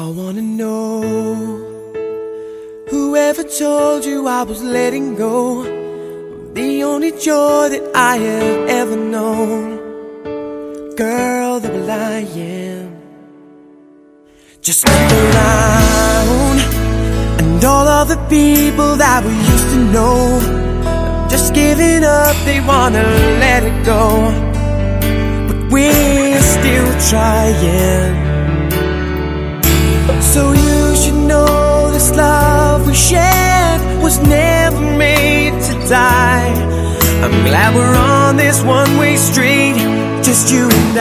wanna know, whoever told you I was letting go of the only joy that I have ever known? Girl, they were lying. Just look around, and all of the people that we used to know have just giving up, they wanna let it go. But we're still trying. So you should know this love we shared was never made to die. I'm glad we're on this one-way street, just you and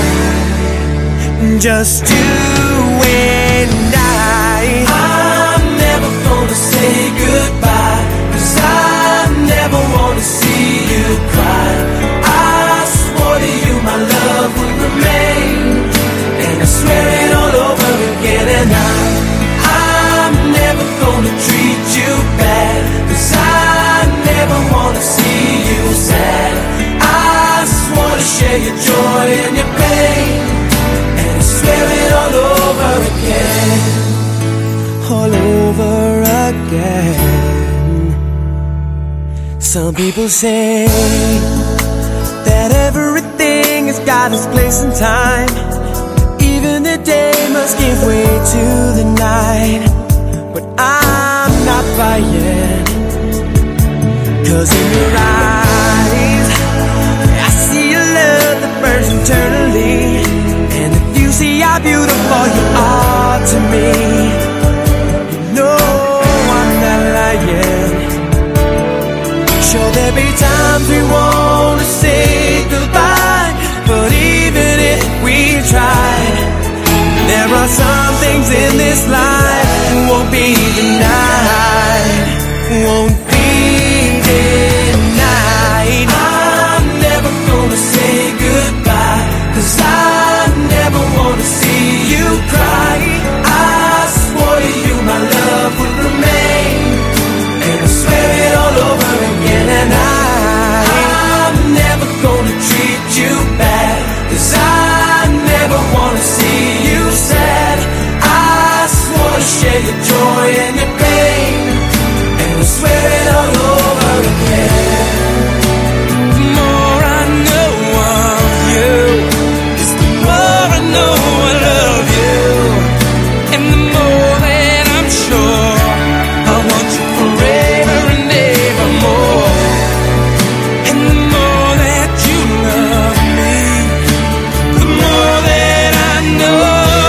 I, just you and I. I'm never gonna say goodbye, 'cause I never wanna see you cry. I swore to you my love would remain, and I swear it all over again. And I'm never gonna treat you bad, 'cause I never wanna see you sad. I swore to share your joy and your pain, and I swear it all over again. All over again. Some people say that everything has got its place and time. Even the day must give way to the night. But I'm not buying, 'cause in your eyes I see a love that burns eternally. And if you see how beautiful you are to me, you know I'm not lying. Sure, there'll be times we wanna say goodbye, but even if we tried, there are some things in this life won't be denied, won't be denied. I'm never gonna say goodbye, 'cause I never wanna see you cry. I swore to you my love would remain, and I swear it all over again. And I'm never gonna treat you bad, 'cause I never wanna see you sad. I swore to share your joy and your pain, and I swear it all over again. The more I know of you, just the more I know I love you. And the more that I'm sure I want you forever and ever more. And the more that you love me, the more that I know,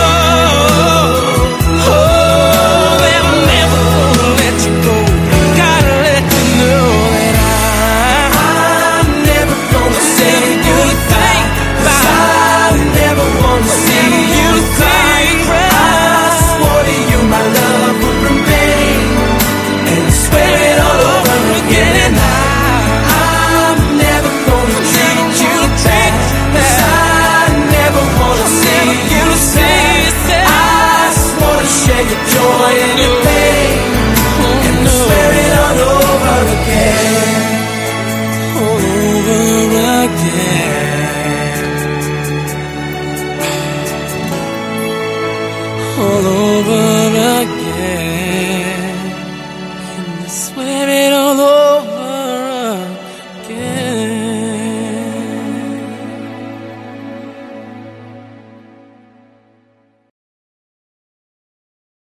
oh, that I'm never gonna let you go. Gotta let you know that I'm never gonna say goodbye, 'cause I never wanna see you cry. I swore to you my love would remain, and I swear it all over again. And I'm never gonna treat you bad, 'cause I never wanna see you sad. I swore to share your joy and your pain, and I swear it all over again, all over again.